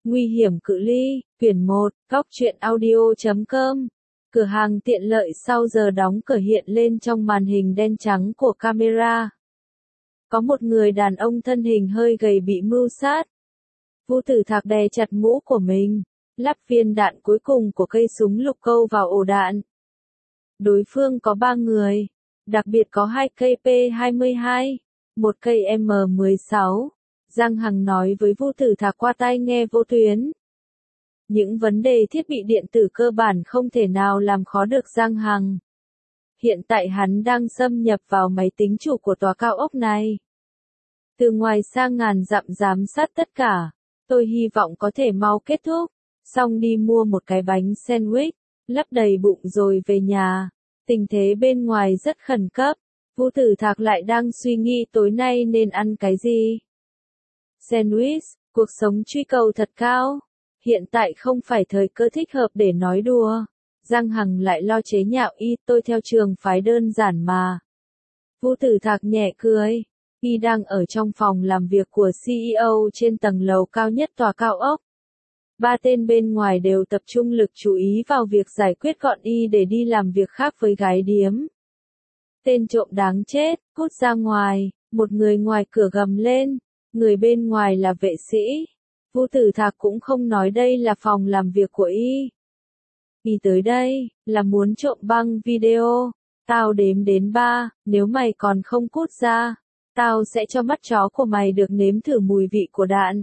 Nguy hiểm cự ly, quyển 1, góc truyện audio.com. Cửa hàng tiện lợi sau giờ đóng cửa hiện lên trong màn hình đen trắng của camera. Có một người đàn ông thân hình hơi gầy bị mưu sát. Vu Tử Thạc đè chặt mũ của mình, lắp viên đạn cuối cùng của cây súng lục câu vào ổ đạn. Đối phương có 3 người, đặc biệt có 2 cây P22, một cây M16. Giang Hằng nói với Vu Tử Thạc qua tai nghe vô tuyến. Những vấn đề thiết bị điện tử cơ bản không thể nào làm khó được Giang Hằng. Hiện tại hắn đang xâm nhập vào máy tính chủ của tòa cao ốc này. Từ ngoài sang ngàn dặm giám sát tất cả. Tôi hy vọng có thể mau kết thúc. Xong đi mua một cái bánh sandwich, lấp đầy bụng rồi về nhà. Tình thế bên ngoài rất khẩn cấp. Vu Tử Thạc lại đang suy nghĩ tối nay nên ăn cái gì. Sandwich, cuộc sống truy cầu thật cao. Hiện tại không phải thời cơ thích hợp để nói đùa. Giang Hằng lại lo chế nhạo tôi theo trường phái đơn giản mà. Vu Tử Thạc nhẹ cười. Y đang ở trong phòng làm việc của CEO trên tầng lầu cao nhất tòa cao ốc. 3 tên bên ngoài đều tập trung lực chú ý vào việc giải quyết gọn Y để đi làm việc khác với gái điếm. Tên trộm đáng chết, cút ra ngoài, một người ngoài cửa gầm lên. Người bên ngoài là vệ sĩ. Vu Tử Thạc cũng không nói đây là phòng làm việc của Y. Y tới đây, là muốn trộm băng video. Tao đếm đến 3, nếu mày còn không cút ra, tao sẽ cho mắt chó của mày được nếm thử mùi vị của đạn.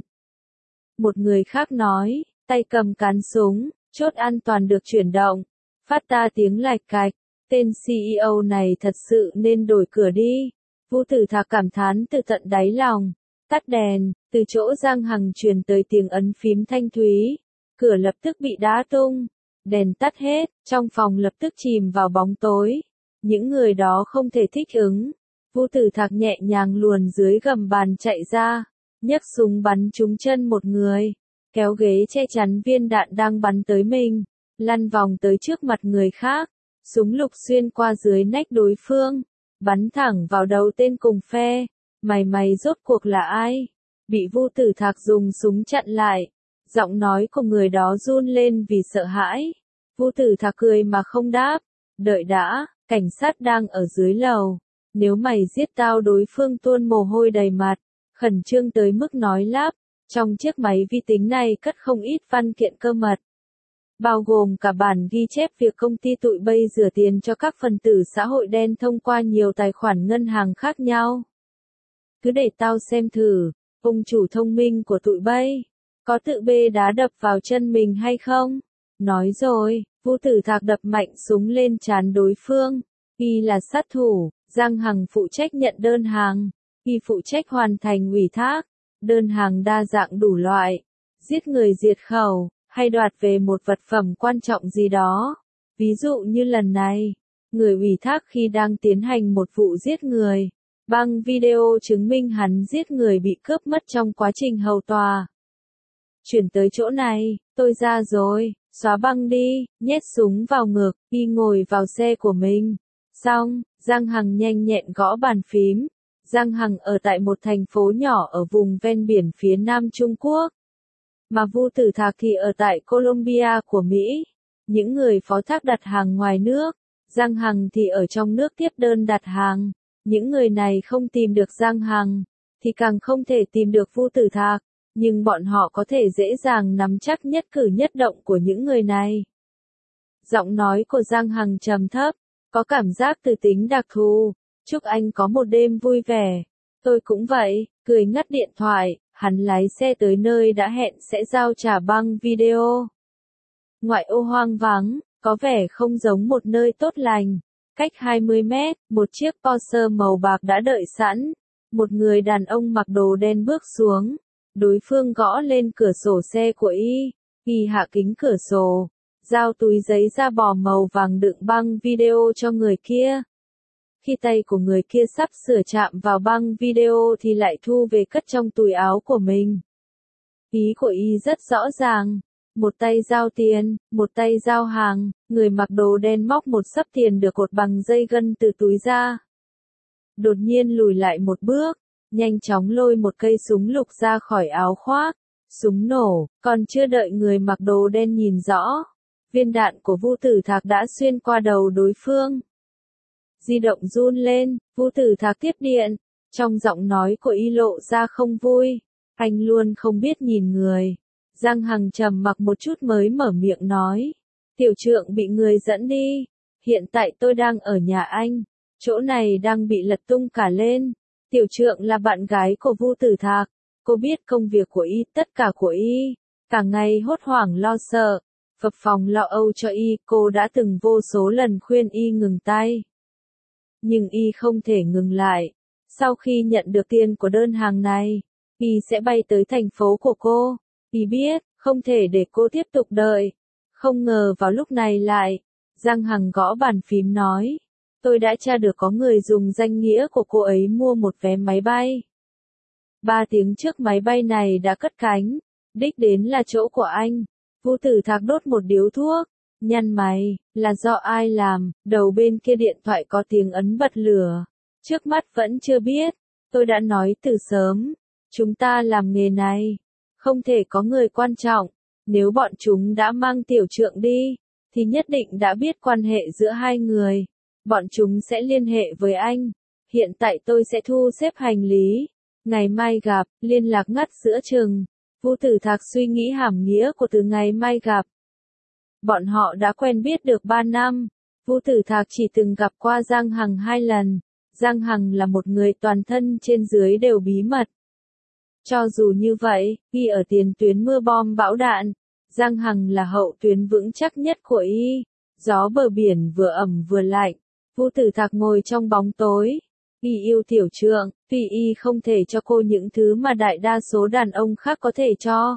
Một người khác nói, tay cầm cán súng, chốt an toàn được chuyển động. Phát ra tiếng lạch cạch, tên CEO này thật sự nên đổi cửa đi. Vu Tử Thạc cảm thán từ tận đáy lòng. Tắt đèn, từ chỗ Giang Hằng truyền tới tiếng ấn phím thanh thúy. Cửa lập tức bị đá tung. Đèn tắt hết, trong phòng lập tức chìm vào bóng tối. Những người đó không thể thích ứng. Vu Tử Thạc nhẹ nhàng luồn dưới gầm bàn chạy ra. Nhấc súng bắn trúng chân một người. Kéo ghế che chắn viên đạn đang bắn tới mình. Lăn vòng tới trước mặt người khác. Súng lục xuyên qua dưới nách đối phương. Bắn thẳng vào đầu tên cùng phe. Mày rốt cuộc là ai? Bị Vu Tử Thạc dùng súng chặn lại. Giọng nói của người đó run lên vì sợ hãi. Vu Tử Thạc cười mà không đáp. Đợi đã, cảnh sát đang ở dưới lầu. Nếu mày giết tao, đối phương tuôn mồ hôi đầy mặt. Khẩn trương tới mức nói lắp. Trong chiếc máy vi tính này cất không ít văn kiện cơ mật. Bao gồm cả bản ghi chép việc công ty tụi bay rửa tiền cho các phần tử xã hội đen thông qua nhiều tài khoản ngân hàng khác nhau. Cứ để tao xem thử, ông chủ thông minh của tụi bay, có tự bê đá đập vào chân mình hay không? Nói rồi, Vu Tử Thạc đập mạnh súng lên trán đối phương. Y là sát thủ, Giang Hằng phụ trách nhận đơn hàng. Y phụ trách hoàn thành ủy thác. Đơn hàng đa dạng đủ loại. Giết người diệt khẩu, hay đoạt về một vật phẩm quan trọng gì đó. Ví dụ như lần này, người ủy thác khi đang tiến hành một vụ giết người. Băng video chứng minh hắn giết người bị cướp mất trong quá trình hầu tòa. Chuyển tới chỗ này, tôi ra rồi, xóa băng đi, nhét súng vào ngực, Y ngồi vào xe của mình. Xong, Giang Hằng nhanh nhẹn gõ bàn phím. Giang Hằng ở tại một thành phố nhỏ ở vùng ven biển phía nam Trung Quốc. Mà Vu Tử Thạc thì ở tại Colombia của Mỹ. Những người phó thác đặt hàng ngoài nước. Giang Hằng thì ở trong nước tiếp đơn đặt hàng. Những người này không tìm được Giang Hằng, thì càng không thể tìm được Vu Tử Thạc, nhưng bọn họ có thể dễ dàng nắm chắc nhất cử nhất động của những người này. Giọng nói của Giang Hằng trầm thấp, có cảm giác từ tính đặc thù. Chúc anh có một đêm vui vẻ. Tôi cũng vậy, cười ngắt điện thoại, hắn lái xe tới nơi đã hẹn sẽ giao trả băng video. Ngoại ô hoang vắng, có vẻ không giống một nơi tốt lành. Cách 20 mét, một chiếc Porsche màu bạc đã đợi sẵn. Một người đàn ông mặc đồ đen bước xuống. Đối phương gõ lên cửa sổ xe của Y. Y hạ kính cửa sổ. Giao túi giấy da bò màu vàng đựng băng video cho người kia. Khi tay của người kia sắp sửa chạm vào băng video thì lại thu về cất trong túi áo của mình. Ý của Y rất rõ ràng. Một tay giao tiền, một tay giao hàng, người mặc đồ đen móc một xấp tiền được cột bằng dây gân từ túi ra. Đột nhiên lùi lại một bước, nhanh chóng lôi một cây súng lục ra khỏi áo khoác. Súng nổ, còn chưa đợi người mặc đồ đen nhìn rõ. Viên đạn của Vu Tử Thạc đã xuyên qua đầu đối phương. Di động run lên, Vu Tử Thạc tiếp điện. Trong giọng nói của y lộ ra không vui. Anh luôn không biết nhìn người. Giang Hằng trầm mặc một chút mới mở miệng nói. Tiểu trượng bị người dẫn đi. Hiện tại tôi đang ở nhà anh. Chỗ này đang bị lật tung cả lên. Tiểu trượng là bạn gái của Vu Tử Thạc. Cô biết công việc của y, tất cả của y. Cả ngày hốt hoảng lo sợ. Phập phồng lo âu cho y, cô đã từng vô số lần khuyên y ngừng tay. Nhưng y không thể ngừng lại. Sau khi nhận được tiền của đơn hàng này, y sẽ bay tới thành phố của cô. Y biết, không thể để cô tiếp tục đợi. Không ngờ vào lúc này lại. Giang Hằng gõ bàn phím nói. Tôi đã tra được có người dùng danh nghĩa của cô ấy mua một vé máy bay. 3 tiếng trước máy bay này đã cất cánh. Đích đến là chỗ của anh. Vu Tử Thạc đốt một điếu thuốc. Nhăn mày, là do ai làm? Đầu bên kia điện thoại có tiếng ấn bật lửa. Trước mắt vẫn chưa biết. Tôi đã nói từ sớm. Chúng ta làm nghề này. Không thể có người quan trọng. Nếu bọn chúng đã mang tiểu trượng đi, thì nhất định đã biết quan hệ giữa hai người. Bọn chúng sẽ liên hệ với anh. Hiện tại tôi sẽ thu xếp hành lý. Ngày mai gặp, liên lạc ngắt giữa chừng. Vu Tử Thạc suy nghĩ hàm nghĩa của từ ngày mai gặp. Bọn họ đã quen biết được 3 năm. Vu Tử Thạc chỉ từng gặp qua Giang Hằng 2 lần. Giang Hằng là một người toàn thân trên dưới đều bí mật. Cho dù như vậy, y ở tiền tuyến mưa bom bão đạn. Giang Hằng là hậu tuyến vững chắc nhất của y. Gió bờ biển vừa ẩm vừa lạnh. Vu Tử Thạc ngồi trong bóng tối. Y yêu tiểu trượng, tuy y không thể cho cô những thứ mà đại đa số đàn ông khác có thể cho.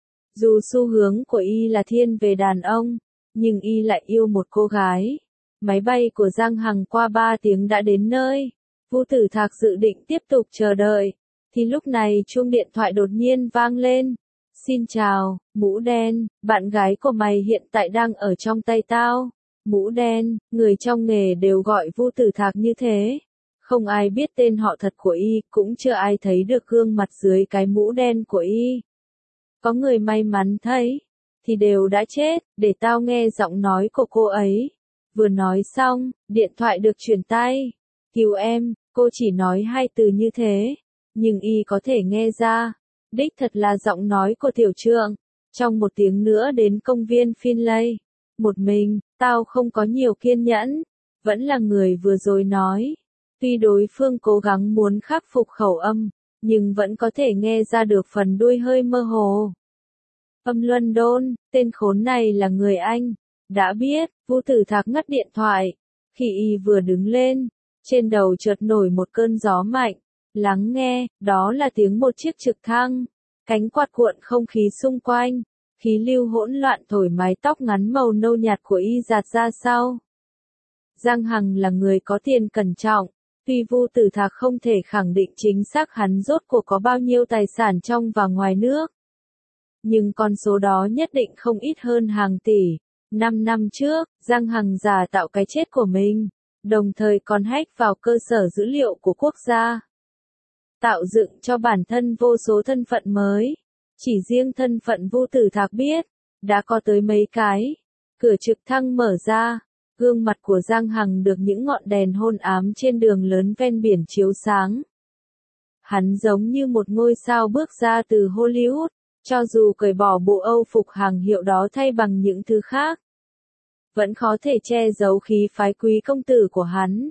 Dù xu hướng của y là thiên về đàn ông, nhưng y lại yêu một cô gái. Máy bay của Giang Hằng qua 3 tiếng đã đến nơi. Vu Tử Thạc dự định tiếp tục chờ đợi. Thì lúc này chuông điện thoại đột nhiên vang lên. Xin chào, mũ đen, bạn gái của mày hiện tại đang ở trong tay tao. Mũ đen, người trong nghề đều gọi Vu Tử Thạc như thế. Không ai biết tên họ thật của y, cũng chưa ai thấy được gương mặt dưới cái mũ đen của y. Có người may mắn thấy, thì đều đã chết, để tao nghe giọng nói của cô ấy. Vừa nói xong, điện thoại được truyền tay. Cứu em, cô chỉ nói 2 từ như thế, nhưng y có thể nghe ra. Đích thật là giọng nói của tiểu trượng. Trong 1 tiếng nữa đến công viên Finlay. Một mình, tao không có nhiều kiên nhẫn. Vẫn là người vừa rồi nói. Tuy đối phương cố gắng muốn khắc phục khẩu âm, nhưng vẫn có thể nghe ra được phần đuôi hơi mơ hồ. Âm London, tên khốn này là người Anh. Đã biết, Vu Tử Thạc ngắt điện thoại. Khi y vừa đứng lên, trên đầu chợt nổi một cơn gió mạnh. Lắng nghe, đó là tiếng một chiếc trực thăng. Cánh quạt cuộn không khí xung quanh. Khí lưu hỗn loạn thổi mái tóc ngắn màu nâu nhạt của y giạt ra sau. Giang Hằng là người có tiền cẩn trọng. Tuy Vu Tử Thạc không thể khẳng định chính xác hắn rốt cuộc có bao nhiêu tài sản trong và ngoài nước. Nhưng con số đó nhất định không ít hơn hàng tỷ. 5 năm trước, Giang Hằng giả tạo cái chết của mình, đồng thời còn hack vào cơ sở dữ liệu của quốc gia. Tạo dựng cho bản thân vô số thân phận mới. Chỉ riêng thân phận Vu Tử Thạc biết, đã có tới mấy cái. Cửa trực thăng mở ra. Gương mặt của Giang Hằng được những ngọn đèn hôn ám trên đường lớn ven biển chiếu sáng. Hắn giống như một ngôi sao bước ra từ Hollywood, cho dù cởi bỏ bộ Âu phục hàng hiệu đó thay bằng những thứ khác. Vẫn khó thể che giấu khí phái quý công tử của hắn.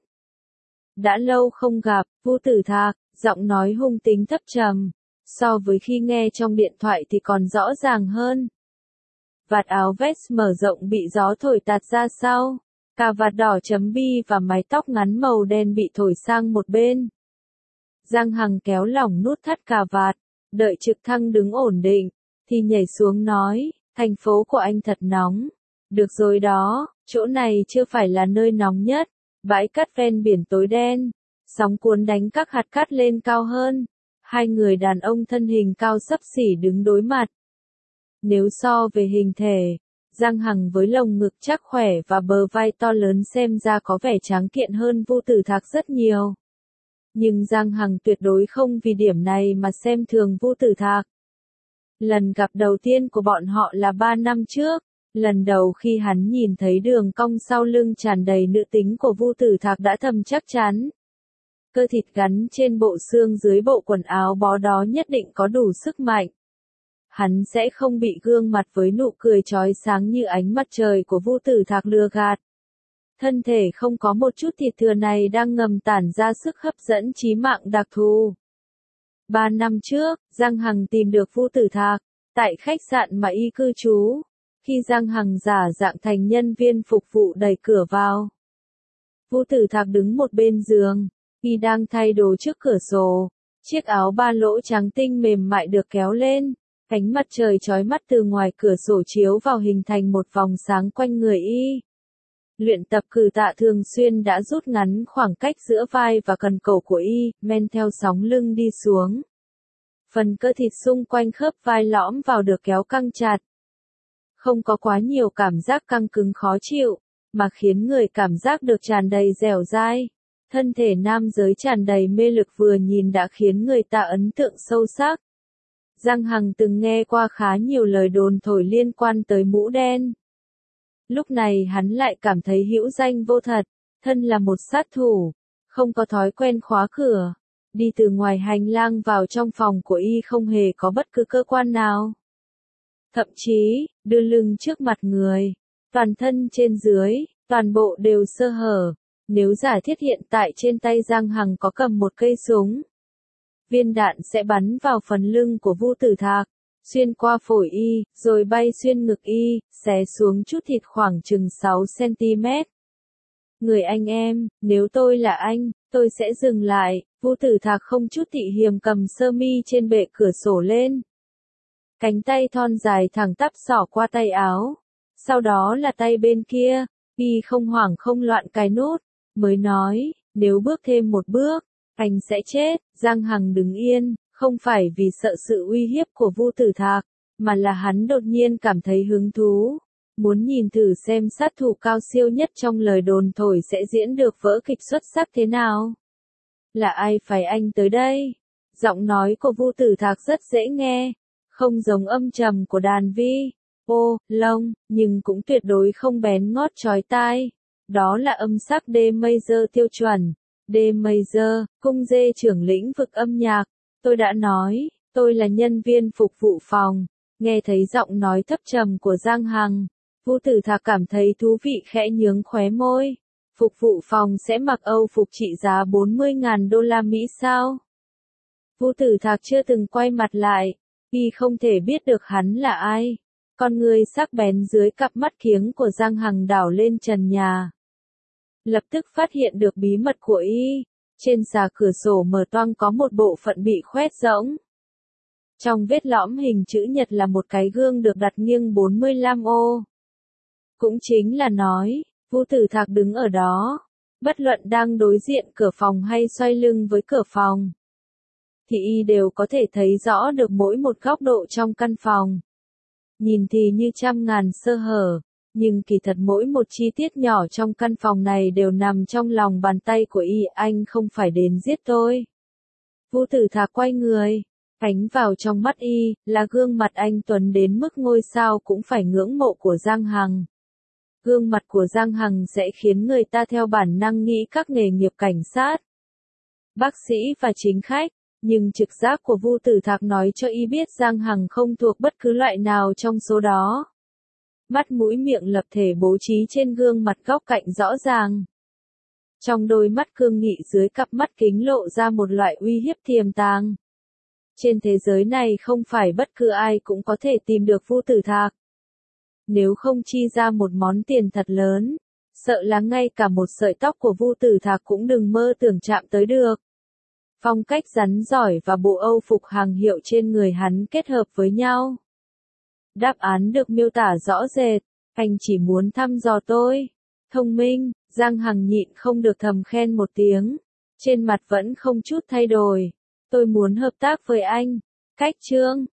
Đã lâu không gặp, Vu Tử Thạc, giọng nói hung tính thấp trầm. So với khi nghe trong điện thoại thì còn rõ ràng hơn. Vạt áo vest mở rộng bị gió thổi tạt ra sau. Cà vạt đỏ chấm bi và mái tóc ngắn màu đen bị thổi sang một bên. Giang Hằng kéo lỏng nút thắt cà vạt, đợi trực thăng đứng ổn định, thì nhảy xuống nói, thành phố của anh thật nóng. Được rồi đó, chỗ này chưa phải là nơi nóng nhất, bãi cát ven biển tối đen, sóng cuốn đánh các hạt cát lên cao hơn. 2 người đàn ông thân hình cao xấp xỉ đứng đối mặt. Nếu so về hình thể, Giang Hằng với lồng ngực chắc khỏe và bờ vai to lớn xem ra có vẻ tráng kiện hơn Vu Tử Thạc rất nhiều. Nhưng Giang Hằng tuyệt đối không vì điểm này mà xem thường Vu Tử Thạc. Lần gặp đầu tiên của bọn họ là 3 năm trước. Lần đầu khi hắn nhìn thấy đường cong sau lưng tràn đầy nữ tính của Vu Tử Thạc đã thầm chắc chắn. Cơ thịt gắn trên bộ xương dưới bộ quần áo bó đó nhất định có đủ sức mạnh. Hắn sẽ không bị gương mặt với nụ cười chói sáng như ánh mặt trời của Vu Tử Thạc lừa gạt. Thân thể không có một chút thịt thừa này đang ngầm tản ra sức hấp dẫn chí mạng đặc thù. 3 năm trước, Giang Hằng tìm được Vu Tử Thạc, tại khách sạn mà y cư trú. Khi Giang Hằng giả dạng thành nhân viên phục vụ đẩy cửa vào. Vu Tử Thạc đứng một bên giường, y đang thay đồ trước cửa sổ. Chiếc áo ba lỗ trắng tinh mềm mại được kéo lên, ánh mặt trời chói mắt từ ngoài cửa sổ chiếu vào hình thành một vòng sáng quanh người y. Luyện tập cử tạ thường xuyên đã rút ngắn khoảng cách giữa vai và cần cổ của y, men theo sóng lưng đi xuống. Phần cơ thịt xung quanh khớp vai lõm vào được kéo căng chặt. Không có quá nhiều cảm giác căng cứng khó chịu, mà khiến người cảm giác được tràn đầy dẻo dai. Thân thể nam giới tràn đầy mê lực vừa nhìn đã khiến người ta ấn tượng sâu sắc. Giang Hằng từng nghe qua khá nhiều lời đồn thổi liên quan tới mũ đen. Lúc này hắn lại cảm thấy hữu danh vô thật, thân là một sát thủ, không có thói quen khóa cửa, đi từ ngoài hành lang vào trong phòng của y không hề có bất cứ cơ quan nào. Thậm chí, đưa lưng trước mặt người, toàn thân trên dưới, toàn bộ đều sơ hở. Nếu giả thiết hiện tại trên tay Giang Hằng có cầm một cây súng, viên đạn sẽ bắn vào phần lưng của Vu Tử Thạc, xuyên qua phổi y, rồi bay xuyên ngực y, xé xuống chút thịt khoảng chừng 6 cm. Người anh em, nếu tôi là anh, tôi sẽ dừng lại. Vu Tử Thạc không chút tị hiềm cầm sơ mi trên bệ cửa sổ lên. Cánh tay thon dài thẳng tắp xỏ qua tay áo. Sau đó là tay bên kia, y không hoảng không loạn cài nút, mới nói, nếu bước thêm một bước, anh sẽ chết. Giang Hằng đứng yên, không phải vì sợ sự uy hiếp của Vu Tử Thạc, mà là hắn đột nhiên cảm thấy hứng thú, muốn nhìn thử xem sát thủ cao siêu nhất trong lời đồn thổi sẽ diễn được vở kịch xuất sắc thế nào. Là ai phải anh tới đây? Giọng nói của Vu Tử Thạc rất dễ nghe, không giống âm trầm của đàn vi, ô, lông, nhưng cũng tuyệt đối không bén ngót chói tai. Đó là âm sắc D major tiêu chuẩn. D major, cung D trưởng lĩnh vực âm nhạc. Tôi đã nói, tôi là nhân viên phục vụ phòng. Nghe thấy giọng nói thấp trầm của Giang Hằng, Vu Tử Thạc cảm thấy thú vị khẽ nhướng khóe môi. Phục vụ phòng sẽ mặc Âu phục trị giá 40.000 đô la Mỹ sao? Vu Tử Thạc chưa từng quay mặt lại, y không thể biết được hắn là ai. Con người sắc bén dưới cặp mắt kiếng của Giang Hằng đảo lên trần nhà. Lập tức phát hiện được bí mật của y. Trên xà cửa sổ mở toang có một bộ phận bị khoét rỗng. Trong vết lõm hình chữ nhật là một cái gương được đặt nghiêng 45 ô. Cũng chính là nói, Vu Tử Thạc đứng ở đó, bất luận đang đối diện cửa phòng hay xoay lưng với cửa phòng, thì y đều có thể thấy rõ được mỗi một góc độ trong căn phòng. Nhìn thì như trăm ngàn sơ hở, nhưng kỳ thật mỗi một chi tiết nhỏ trong căn phòng này đều nằm trong lòng bàn tay của y. Anh không phải đến giết tôi. Vu Tử Thạc quay người, ánh vào trong mắt y, là gương mặt anh tuấn đến mức ngôi sao cũng phải ngưỡng mộ của Giang Hằng. Gương mặt của Giang Hằng sẽ khiến người ta theo bản năng nghĩ các nghề nghiệp cảnh sát, bác sĩ và chính khách, nhưng trực giác của Vu Tử Thạc nói cho y biết Giang Hằng không thuộc bất cứ loại nào trong số đó. Mắt mũi miệng lập thể bố trí trên gương mặt góc cạnh rõ ràng. Trong đôi mắt cương nghị dưới cặp mắt kính lộ ra một loại uy hiếp tiềm tàng. Trên thế giới này không phải bất cứ ai cũng có thể tìm được Vu Tử Thạc. Nếu không chi ra một món tiền thật lớn, sợ là ngay cả một sợi tóc của Vu Tử Thạc cũng đừng mơ tưởng chạm tới được. Phong cách rắn giỏi và bộ Âu phục hàng hiệu trên người hắn kết hợp với nhau. Đáp án được miêu tả rõ rệt, anh chỉ muốn thăm dò tôi. Thông minh, Giang Hằng nhịn không được thầm khen một tiếng. Trên mặt vẫn không chút thay đổi. Tôi muốn hợp tác với anh. Cách chương.